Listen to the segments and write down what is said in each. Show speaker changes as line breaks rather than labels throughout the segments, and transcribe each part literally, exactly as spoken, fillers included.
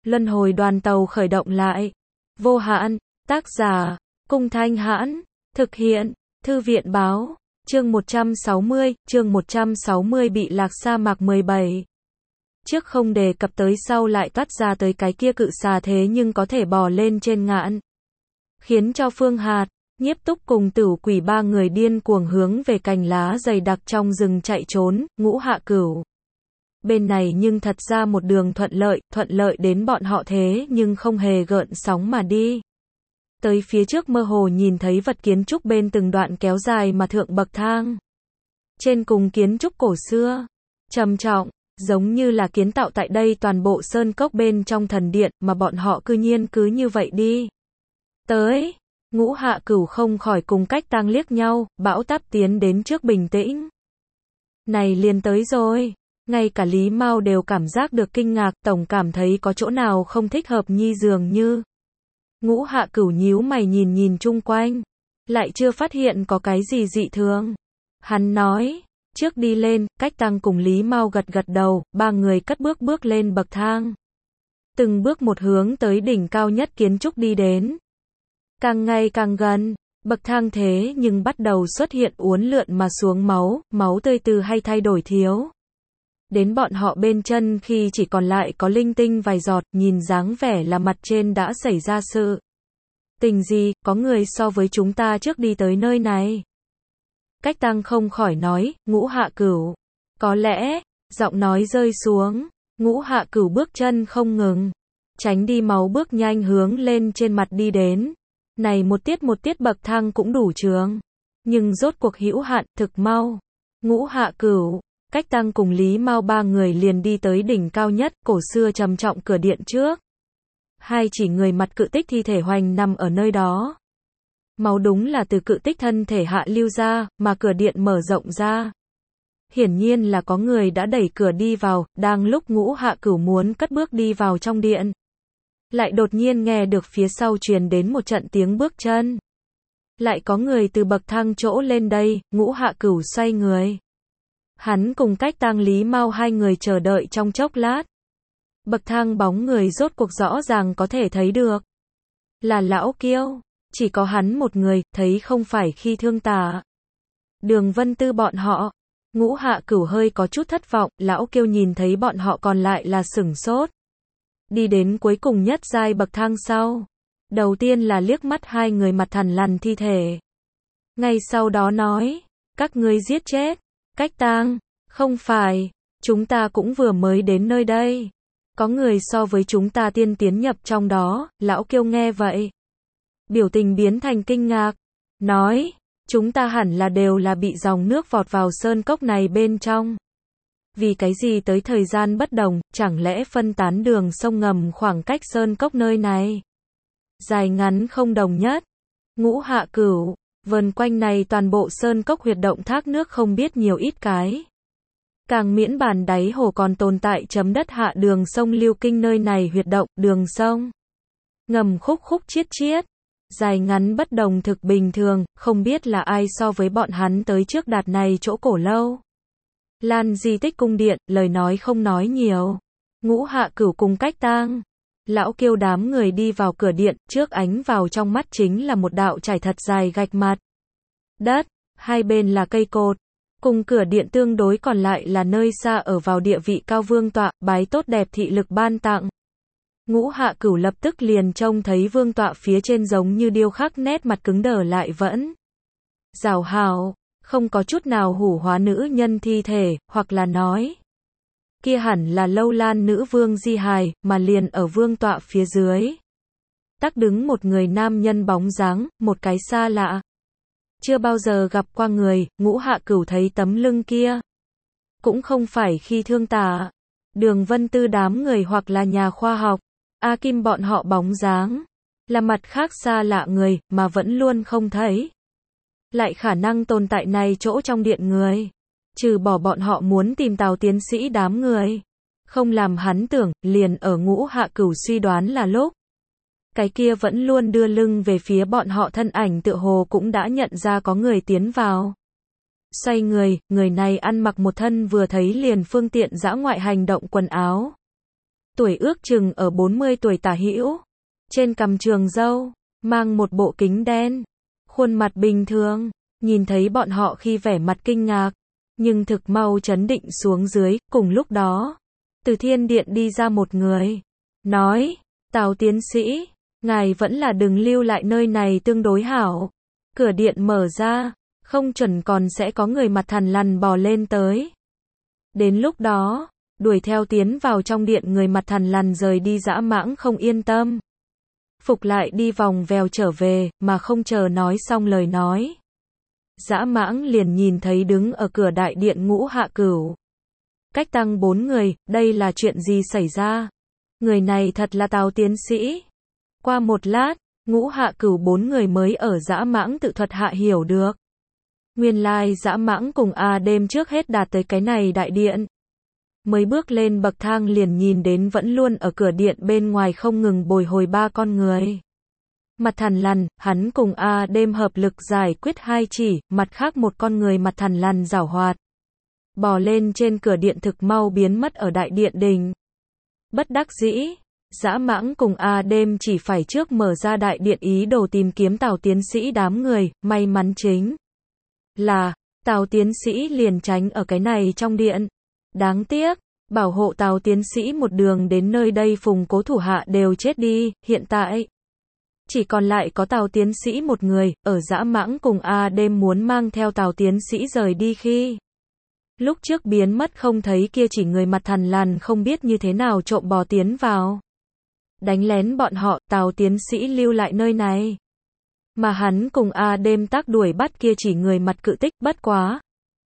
Luân hồi đoàn tàu khởi động lại. Vô hạn, tác giả, Cung Thanh Hãn, thực hiện, Thư viện báo, chương một trăm sáu mươi, chương một trăm sáu mươi bị lạc sa mạc mười bảy. Trước không đề cập tới sau lại toát ra tới cái kia cự xà thế nhưng có thể bò lên trên ngạn. Khiến cho Phương Hạt, Nhiếp Túc cùng Tửu Quỷ ba người điên cuồng hướng về cành lá dày đặc trong rừng chạy trốn, Ngũ Hạ Cửu. Bên này nhưng thật ra một đường thuận lợi, thuận lợi đến bọn họ thế nhưng không hề gợn sóng mà đi. Tới phía trước mơ hồ nhìn thấy vật kiến trúc bên từng đoạn kéo dài mà thượng bậc thang. Trên cùng kiến trúc cổ xưa, trầm trọng, giống như là kiến tạo tại đây toàn bộ sơn cốc bên trong thần điện mà bọn họ cư nhiên cứ như vậy đi. Tới, Ngũ Hạ Cửu không khỏi cùng Cách Tang liếc nhau, bão táp tiến đến trước bình tĩnh. Này liền tới rồi. Ngay cả Lý Mao đều cảm giác được kinh ngạc, tổng cảm thấy có chỗ nào không thích hợp nhi dường như. Ngũ Hạ Cửu nhíu mày nhìn nhìn chung quanh, lại chưa phát hiện có cái gì dị thường. Hắn nói, trước đi lên, Cách Tang cùng Lý Mao gật gật đầu, ba người cất bước bước lên bậc thang. Từng bước một hướng tới đỉnh cao nhất kiến trúc đi đến. Càng ngày càng gần, bậc thang thế nhưng bắt đầu xuất hiện uốn lượn mà xuống máu, máu tươi từ hay thay đổi thiếu. Đến bọn họ bên chân khi chỉ còn lại có linh tinh vài giọt, nhìn dáng vẻ là mặt trên đã xảy ra sự tình gì, có người so với chúng ta trước đi tới nơi này. Cách Tang không khỏi nói, Ngũ Hạ Cửu. Có lẽ, giọng nói rơi xuống, Ngũ Hạ Cửu bước chân không ngừng, tránh đi máu bước nhanh hướng lên trên mặt đi đến. Này một tiết một tiết bậc thang cũng đủ trường, nhưng rốt cuộc hữu hạn, thực mau. Ngũ Hạ Cửu, Cách Tang cùng Lý Mao ba người liền đi tới đỉnh cao nhất, cổ xưa trầm trọng cửa điện trước. Hai chỉ người mặt cự tích thi thể hoành nằm ở nơi đó. Máu đúng là từ cự tích thân thể hạ lưu ra, mà cửa điện mở rộng ra. Hiển nhiên là có người đã đẩy cửa đi vào, đang lúc Ngũ Hạ Cửu muốn cất bước đi vào trong điện. Lại đột nhiên nghe được phía sau truyền đến một trận tiếng bước chân. Lại có người từ bậc thang chỗ lên đây, Ngũ Hạ Cửu xoay người. Hắn cùng Cách Tang Lý Mao hai người chờ đợi trong chốc lát. Bậc thang bóng người rốt cuộc rõ ràng có thể thấy được. Là Lão Kiêu. Chỉ có hắn một người, thấy không phải khi thương tả. Đường Vân Tư bọn họ. Ngũ Hạ Cửu hơi có chút thất vọng, Lão Kiêu nhìn thấy bọn họ còn lại là sửng sốt. Đi đến cuối cùng nhất giai bậc thang sau. Đầu tiên là liếc mắt hai người mặt thằn lằn thi thể. Ngay sau đó nói, các ngươi giết chết. Cách Tang, không phải, chúng ta cũng vừa mới đến nơi đây. Có người so với chúng ta tiên tiến nhập trong đó, Lão Kiêu nghe vậy. Biểu tình biến thành kinh ngạc, nói, chúng ta hẳn là đều là bị dòng nước vọt vào sơn cốc này bên trong. Vì cái gì tới thời gian bất đồng, chẳng lẽ phân tán đường sông ngầm khoảng cách sơn cốc nơi này? Dài ngắn không đồng nhất. Ngũ Hạ Cửu. Vần quanh này toàn bộ sơn cốc huyệt động thác nước không biết nhiều ít cái. Càng miễn bàn đáy hồ còn tồn tại chấm đất hạ đường sông lưu kinh nơi này huyệt động, đường sông. Ngầm khúc khúc chiết chiết. Dài ngắn bất đồng thực bình thường, không biết là ai so với bọn hắn tới trước đạt này chỗ cổ lâu. Lan di tích cung điện, lời nói không nói nhiều. Ngũ Hạ Cửu cùng Cách Tang. Lão Kiêu đám người đi vào cửa điện, trước ánh vào trong mắt chính là một đạo trải thật dài gạch mặt. Đất, hai bên là cây cột. Cùng cửa điện tương đối còn lại là nơi xa ở vào địa vị cao vương tọa, bái tốt đẹp thị lực ban tặng. Ngũ Hạ Cửu lập tức liền trông thấy vương tọa phía trên giống như điêu khắc nét mặt cứng đờ lại vẫn rào hào, không có chút nào hủ hóa nữ nhân thi thể, hoặc là nói. Kia hẳn là Lâu Lan nữ vương di hài, mà liền ở vương tọa phía dưới. Tắc đứng một người nam nhân bóng dáng, một cái xa lạ. Chưa bao giờ gặp qua người, Ngũ Hạ Cửu thấy tấm lưng kia. Cũng không phải khi thương tả. Đường Vân Tư đám người hoặc là nhà khoa học. A Kim bọn họ bóng dáng. Là mặt khác xa lạ người, mà vẫn luôn không thấy. Lại khả năng tồn tại này chỗ trong điện người. Trừ bỏ bọn họ muốn tìm Tào tiến sĩ đám người. Không làm hắn tưởng, liền ở Ngũ Hạ Cửu suy đoán là lúc. Cái kia vẫn luôn đưa lưng về phía bọn họ thân ảnh tựa hồ cũng đã nhận ra có người tiến vào. Xoay người, người này ăn mặc một thân vừa thấy liền phương tiện dã ngoại hành động quần áo. tuổi ước chừng ở bốn mươi tuổi tả hữu, trên cằm trường râu, mang một bộ kính đen, khuôn mặt bình thường, nhìn thấy bọn họ khi vẻ mặt kinh ngạc, nhưng thực mau chấn định xuống dưới, cùng lúc đó, từ thiên điện đi ra một người, nói, Tào tiến sĩ, ngài vẫn là đừng lưu lại nơi này tương đối hảo, cửa điện mở ra, không chuẩn còn sẽ có người mặt thằn lằn bò lên tới. Đến lúc đó, đuổi theo tiến vào trong điện người mặt thằn lằn rời đi Dã Mãng không yên tâm. Phục lại đi vòng vèo trở về, mà không chờ nói xong lời nói. Dã Mãng liền nhìn thấy đứng ở cửa đại điện Ngũ Hạ Cửu. Cách tăng bốn người, đây là chuyện gì xảy ra? Người này thật là Tào tiến sĩ. Qua một lát, Ngũ Hạ Cửu bốn người mới ở Dã Mãng tự thuật hạ hiểu được. Nguyên lai Dã Mãng cùng A đêm trước hết đạt tới cái này đại điện. Mới bước lên bậc thang liền nhìn đến vẫn luôn ở cửa điện bên ngoài không ngừng bồi hồi ba con người. Mặt thằn lằn, hắn cùng A đêm hợp lực giải quyết hai chỉ, mặt khác một con người mặt thằn lằn giảo hoạt. Bò lên trên cửa điện thực mau biến mất ở đại điện đình. Bất đắc dĩ, Dã Mãng cùng A đêm chỉ phải trước mở ra đại điện ý đồ tìm kiếm Tào tiến sĩ đám người, may mắn chính là, Tào tiến sĩ liền tránh ở cái này trong điện. Đáng tiếc, bảo hộ Tào tiến sĩ một đường đến nơi đây phùng cố thủ hạ đều chết đi, hiện tại chỉ còn lại có Tào tiến sĩ một người, ở Dã Mãng cùng A đêm muốn mang theo Tào tiến sĩ rời đi khi lúc trước biến mất không thấy kia chỉ người mặt thằn lằn không biết như thế nào trộm bò tiến vào. Đánh lén bọn họ, Tào tiến sĩ lưu lại nơi này. Mà hắn cùng A đêm tác đuổi bắt kia chỉ người mặt cự tích, bất quá.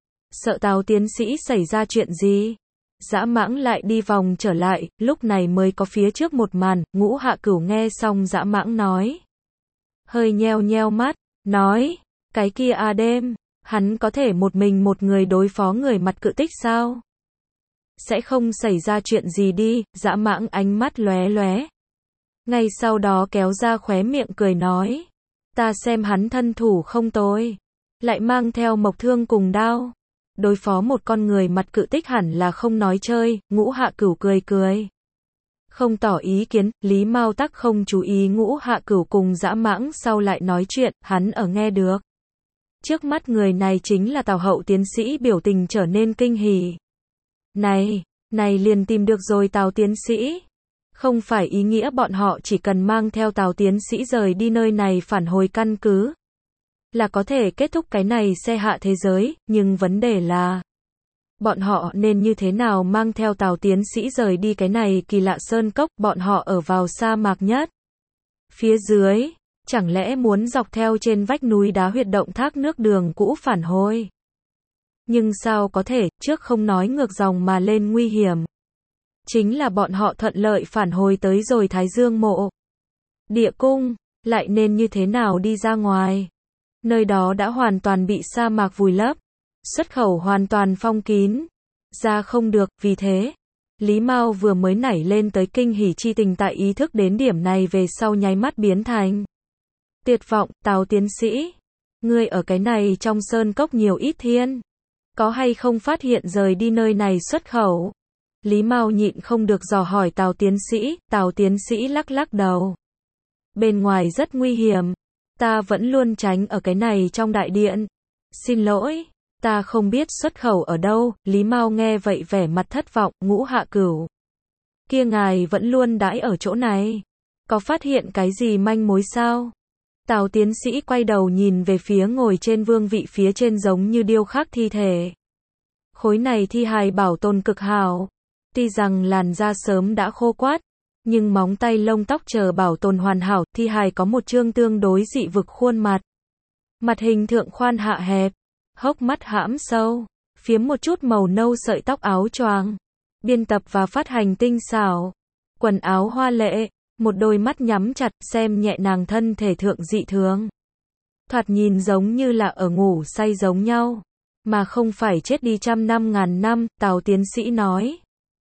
Sợ Tào tiến sĩ xảy ra chuyện gì? Dã Mãng lại đi vòng trở lại, lúc này mới có phía trước một màn, Ngũ Hạ Cửu nghe xong Dã Mãng nói. Hơi nheo nheo mắt, nói, cái kia A đêm, hắn có thể một mình một người đối phó người mặt cự tích sao? Sẽ không xảy ra chuyện gì đi, Dã Mãng ánh mắt lóe lóe. Ngay sau đó kéo ra khóe miệng cười nói. Ta xem hắn thân thủ không tồi. Lại mang theo mộc thương cùng đao. Đối phó một con người mặt cự tích hẳn là không nói chơi, Ngũ Hạ Cửu cười cười. Không tỏ ý kiến, Lý Mao Tắc không chú ý Ngũ Hạ Cửu cùng Dã Mãng sau lại nói chuyện, hắn ở nghe được. Trước mắt người này chính là Tào Hậu tiến sĩ, biểu tình trở nên kinh hỉ. Này, này liền tìm được rồi Tào tiến sĩ. Không phải ý nghĩa bọn họ chỉ cần mang theo Tào tiến sĩ rời đi nơi này phản hồi căn cứ. Là có thể kết thúc cái này xe hạ thế giới, nhưng vấn đề là bọn họ nên như thế nào mang theo Tào tiến sĩ rời đi cái này kỳ lạ sơn cốc, bọn họ ở vào sa mạc nhất. Phía dưới, chẳng lẽ muốn dọc theo trên vách núi đá huyệt động thác nước đường cũ phản hồi? Nhưng sao có thể, trước không nói ngược dòng mà lên nguy hiểm. Chính là bọn họ thuận lợi phản hồi tới rồi Thái Dương mộ. Địa cung, lại nên như thế nào đi ra ngoài? Nơi đó đã hoàn toàn bị sa mạc vùi lấp. Xuất khẩu hoàn toàn phong kín. Ra không được, vì thế. Lý Mao vừa mới nảy lên tới kinh hỉ chi tình tại ý thức đến điểm này về sau nháy mắt biến thành tuyệt vọng. Tào tiến sĩ, ngươi ở cái này trong sơn cốc nhiều ít thiên. Có hay không phát hiện rời đi nơi này xuất khẩu? Lý Mao nhịn không được dò hỏi Tào tiến sĩ, Tào tiến sĩ lắc lắc đầu. Bên ngoài rất nguy hiểm. Ta vẫn luôn tránh ở cái này trong đại điện. Xin lỗi, ta không biết xuất khẩu ở đâu. Lý Mao nghe vậy vẻ mặt thất vọng. Ngũ Hạ Cửu, kia ngài vẫn luôn đãi ở chỗ này. Có phát hiện cái gì manh mối sao? Tào tiến sĩ quay đầu nhìn về phía ngồi trên vương vị phía trên giống như điêu khắc thi thể. Khối này thi hài bảo tồn cực hảo. Tuy rằng làn da sớm đã khô quắt, nhưng móng tay lông tóc chờ bảo tồn hoàn hảo, thi hài có một trương tương đối dị vực khuôn mặt. Mặt hình thượng khoan hạ hẹp, hốc mắt hãm sâu, phiếm một chút màu nâu sợi tóc áo choàng, biên tập và phát hành tinh xảo, quần áo hoa lệ, một đôi mắt nhắm chặt, xem nhẹ nàng thân thể thượng dị thường. Thoạt nhìn giống như là ở ngủ say giống nhau, mà không phải chết đi trăm năm ngàn năm, Tào tiến sĩ nói.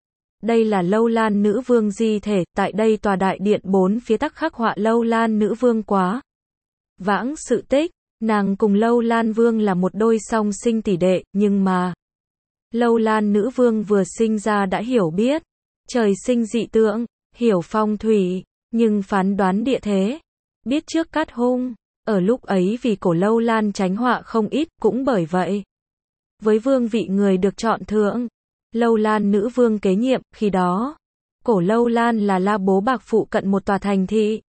Đây là Lâu Lan nữ vương di thể, tại đây tòa đại điện bốn phía tắc khắc họa Lâu Lan nữ vương quá vãng sự tích, nàng cùng Lâu Lan vương là một đôi song sinh tỷ đệ, nhưng mà Lâu Lan nữ vương vừa sinh ra đã hiểu biết, trời sinh dị tượng, hiểu phong thủy, nhưng phán đoán địa thế, biết trước cát hung. Ở lúc ấy vì Cổ Lâu Lan tránh họa không ít, cũng bởi vậy, với vương vị người được chọn thượng, Lâu Lan nữ vương kế nhiệm, khi đó, Cổ Lâu Lan là La Bố Bạc phụ cận một tòa thành thị.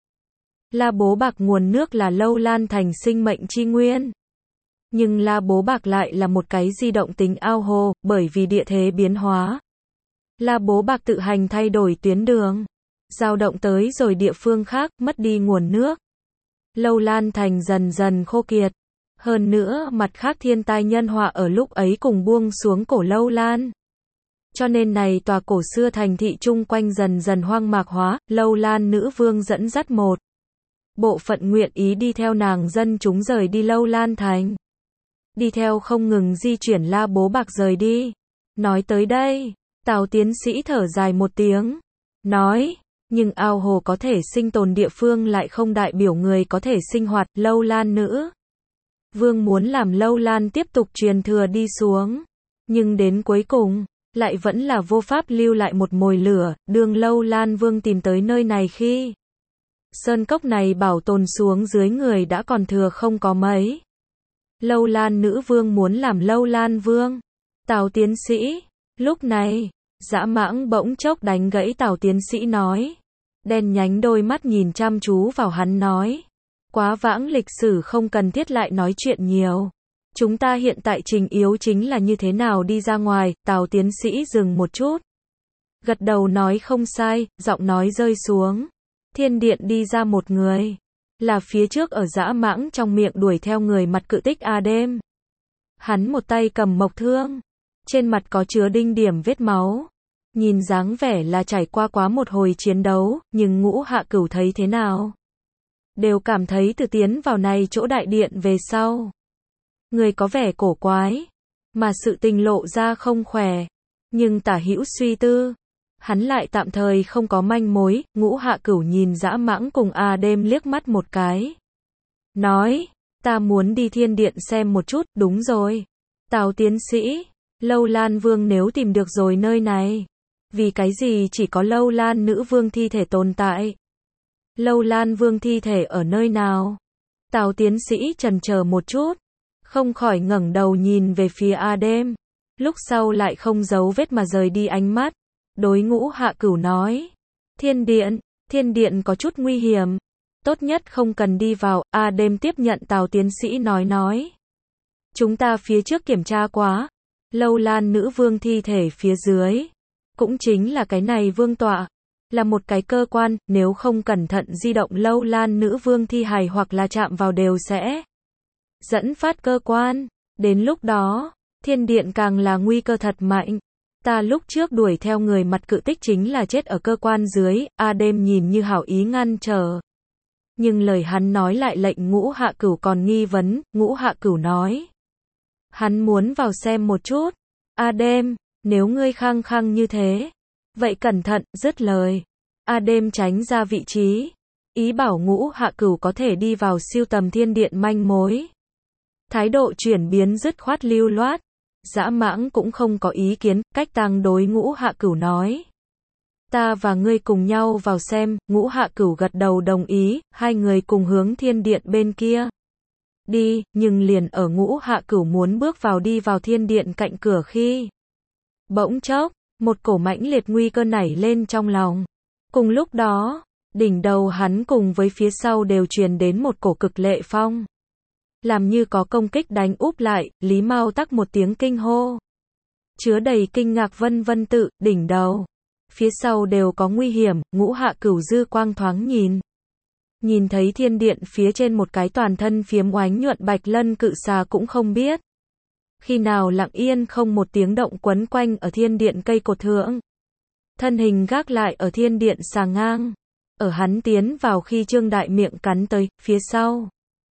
La Bố Bạc nguồn nước là Lâu Lan thành sinh mệnh chi nguyên. Nhưng La Bố Bạc lại là một cái di động tính ao hồ, bởi vì địa thế biến hóa. La Bố Bạc tự hành thay đổi tuyến đường, dao động tới rồi địa phương khác, mất đi nguồn nước. Lâu Lan thành dần dần khô kiệt. Hơn nữa, mặt khác thiên tai nhân họa ở lúc ấy cùng buông xuống Cổ Lâu Lan. Cho nên này tòa cổ xưa thành thị chung quanh dần dần hoang mạc hóa, Lâu Lan nữ vương dẫn dắt một bộ phận nguyện ý đi theo nàng dân chúng rời đi Lâu Lan thành. Đi theo không ngừng di chuyển La Bố Bạc rời đi. Nói tới đây, Tào tiến sĩ thở dài một tiếng. Nói, nhưng ao hồ có thể sinh tồn địa phương lại không đại biểu người có thể sinh hoạt. Lâu Lan nữ vương muốn làm Lâu Lan tiếp tục truyền thừa đi xuống. Nhưng đến cuối cùng, lại vẫn là vô pháp lưu lại một mồi lửa. Đường Lâu Lan vương tìm tới nơi này khi sơn cốc này bảo tồn xuống dưới người đã còn thừa không có mấy. Lâu Lan nữ vương muốn làm Lâu Lan vương. Tào tiến sĩ, lúc này, Dã Mãng bỗng chốc đánh gãy Tào tiến sĩ nói. Đen nhánh đôi mắt nhìn chăm chú vào hắn nói. Quá vãng lịch sử không cần thiết lại nói chuyện nhiều. Chúng ta hiện tại trình yếu chính là như thế nào đi ra ngoài. Tào tiến sĩ dừng một chút. Gật đầu nói không sai, giọng nói rơi xuống. Thiên điện đi ra một người. Là phía trước ở Dã Mãng trong miệng đuổi theo người mặt cự tích A đêm. Hắn một tay cầm mộc thương. Trên mặt có chứa đinh điểm vết máu. Nhìn dáng vẻ là trải qua quá một hồi chiến đấu, nhưng Ngũ Hạ Cửu thấy thế nào? Đều cảm thấy từ tiến vào này chỗ đại điện về sau. Người có vẻ cổ quái. Mà sự tình lộ ra không khỏe. Nhưng tả hữu suy tư. Hắn lại tạm thời không có manh mối. Ngũ Hạ Cửu nhìn Dã Mãng cùng A đêm liếc mắt một cái. Nói, ta muốn đi thiên điện xem một chút. Đúng rồi. Tào tiến sĩ, Lâu Lan vương nếu tìm được rồi nơi này. Vì cái gì chỉ có Lâu Lan nữ vương thi thể tồn tại? Lâu Lan vương thi thể ở nơi nào? Tào tiến sĩ chần chờ một chút. Không khỏi ngẩng đầu nhìn về phía A đêm. Lúc sau lại không giấu vết mà rời đi ánh mắt. Đối Ngũ Hạ Cửu nói. Thiên điện, thiên điện có chút nguy hiểm. Tốt nhất không cần đi vào. A đêm tiếp nhận Tào tiến sĩ nói nói. Chúng ta phía trước kiểm tra quá. Lâu Lan nữ vương thi thể phía dưới. Cũng chính là cái này vương tọa. Là một cái cơ quan, nếu không cẩn thận di động Lâu Lan nữ vương thi hài hoặc là chạm vào đều sẽ dẫn phát cơ quan. Đến lúc đó, thiên điện càng là nguy cơ thật mạnh. Ta lúc trước đuổi theo người mặt cự tích chính là chết ở cơ quan dưới. A đêm nhìn như hảo ý ngăn trở. Nhưng lời hắn nói lại lệnh Ngũ Hạ Cửu còn nghi vấn. Ngũ Hạ Cửu nói. Hắn muốn vào xem một chút. A đêm, nếu ngươi khăng khăng như thế, vậy cẩn thận. Dứt lời, A đêm tránh ra vị trí, ý bảo Ngũ Hạ Cửu có thể đi vào siêu tầm thiên điện manh mối. Thái độ chuyển biến dứt khoát lưu loát. Dã Mãng cũng không có ý kiến. Cách Tăng đối Ngũ Hạ Cửu nói. Ta và ngươi cùng nhau vào xem. Ngũ Hạ Cửu gật đầu đồng ý. Hai người cùng hướng thiên điện bên kia đi, nhưng liền ở Ngũ Hạ Cửu muốn bước vào đi vào thiên điện cạnh cửa khi bỗng chốc, một cổ mãnh liệt nguy cơ nảy lên trong lòng. Cùng lúc đó, đỉnh đầu hắn cùng với phía sau đều truyền đến một cổ cực lệ phong. Làm như có công kích đánh úp lại, Lý Mao tắc một tiếng kinh hô. Chứa đầy kinh ngạc vân vân tự, đỉnh đầu. Phía sau đều có nguy hiểm. Ngũ Hạ Cửu dư quang thoáng nhìn. Nhìn thấy thiên điện phía trên một cái toàn thân phiếm oánh nhuận bạch lân cự xà cũng không biết. Khi nào lặng yên không một tiếng động quấn quanh ở thiên điện cây cột thượng. Thân hình gác lại ở thiên điện xà ngang. Ở hắn tiến vào khi Trương Đại miệng cắn tới, phía sau.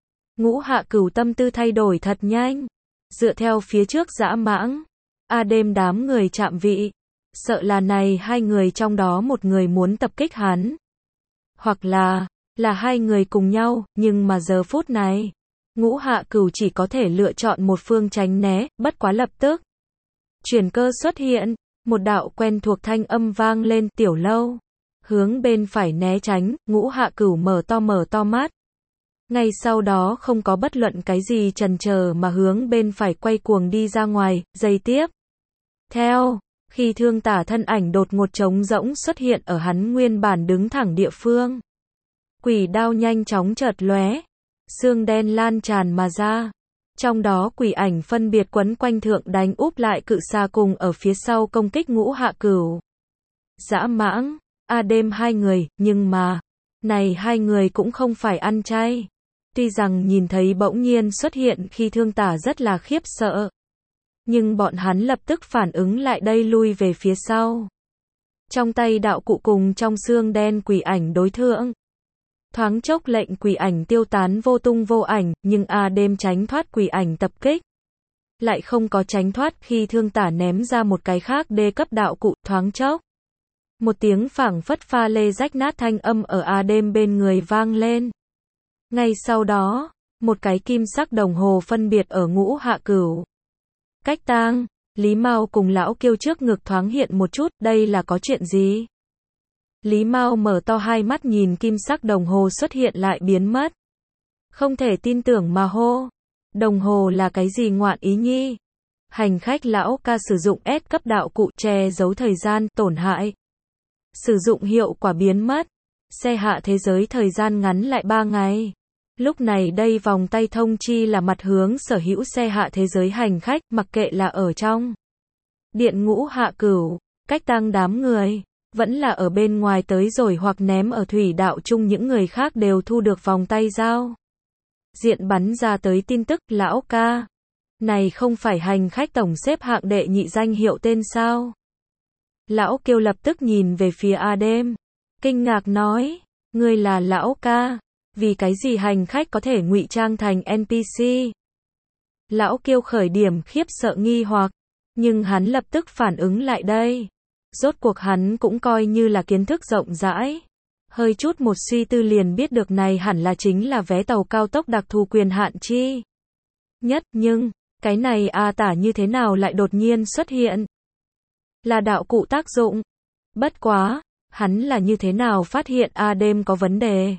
Ngũ Hạ Cửu tâm tư thay đổi thật nhanh. Dựa theo phía trước Dã Mãng. A đêm đám người chạm vị. Sợ là này hai người trong đó một người muốn tập kích hắn. Hoặc là, là hai người cùng nhau, nhưng mà giờ phút này. Ngũ Hạ Cửu chỉ có thể lựa chọn một phương tránh né, bất quá lập tức. Chuyển cơ xuất hiện. Một đạo quen thuộc thanh âm vang lên, Tiểu Lâu. Hướng bên phải né tránh, Ngũ Hạ Cửu mở to mở to mắt. Ngay sau đó không có bất luận cái gì chần chờ mà hướng bên phải quay cuồng đi ra ngoài, giây tiếp. Theo, khi Thương Tả thân ảnh đột ngột trống rỗng xuất hiện ở hắn nguyên bản đứng thẳng địa phương. Quỷ đao nhanh chóng chợt lóe, xương đen lan tràn mà ra. Trong đó quỷ ảnh phân biệt quấn quanh thượng đánh úp lại cự xà cùng ở phía sau công kích Ngũ Hạ Cửu. Dã Mãng, A Đêm hai người, nhưng mà, này hai người cũng không phải ăn chay. Tuy rằng nhìn thấy bỗng nhiên xuất hiện khi Thương Tả rất là khiếp sợ. Nhưng bọn hắn lập tức phản ứng lại đây lui về phía sau. Trong tay đạo cụ cùng trong xương đen quỷ ảnh đối thượng. Thoáng chốc lệnh quỷ ảnh tiêu tán vô tung vô ảnh, nhưng A Đêm tránh thoát quỷ ảnh tập kích. Lại không có tránh thoát khi Thương Tả ném ra một cái khác đê cấp đạo cụ, thoáng chốc. Một tiếng phảng phất pha lê rách nát thanh âm ở A Đêm bên người vang lên. Ngay sau đó, một cái kim sắc đồng hồ phân biệt ở Ngũ Hạ Cửu. Cách tang, Lý Mao cùng lão Kiêu trước ngực thoáng hiện một chút, đây là có chuyện gì? Lý Mao mở to hai mắt nhìn kim sắc đồng hồ xuất hiện lại biến mất. Không thể tin tưởng mà hô. Đồng hồ là cái gì ngoạn ý nhi? Hành khách lão ca sử dụng S cấp đạo cụ che giấu thời gian, tổn hại. Sử dụng hiệu quả biến mất. Xe hạ thế giới thời gian ngắn lại ba ngày. Lúc này đây vòng tay thông chi là mặt hướng sở hữu xe hạ thế giới hành khách, mặc kệ là ở trong điện Ngũ Hạ Cửu, cách tang đám người, vẫn là ở bên ngoài tới rồi hoặc ném ở thủy đạo chung, những người khác đều thu được vòng tay giao diện bắn ra tới tin tức, lão ca. Này không phải hành khách tổng xếp hạng đệ nhị danh hiệu tên sao? Lão Kiêu lập tức nhìn về phía A Đêm, kinh ngạc nói, ngươi là lão ca. Vì cái gì hành khách có thể ngụy trang thành en pê xê? Lão Kiêu khởi điểm khiếp sợ nghi hoặc, nhưng hắn lập tức phản ứng lại đây. Rốt cuộc hắn cũng coi như là kiến thức rộng rãi. Hơi chút một suy tư liền biết được này hẳn là chính là vé tàu cao tốc đặc thù quyền hạn chi nhất, nhưng, cái này A Tả như thế nào lại đột nhiên xuất hiện? Là đạo cụ tác dụng. Bất quá, hắn là như thế nào phát hiện A Đêm có vấn đề?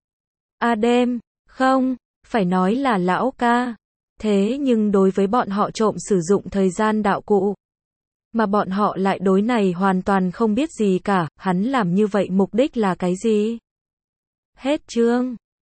A Đêm, không, phải nói là lão ca. Thế nhưng đối với bọn họ trộm sử dụng thời gian đạo cụ, mà bọn họ lại đối này hoàn toàn không biết gì cả, hắn làm như vậy mục đích là cái gì? Hết chương.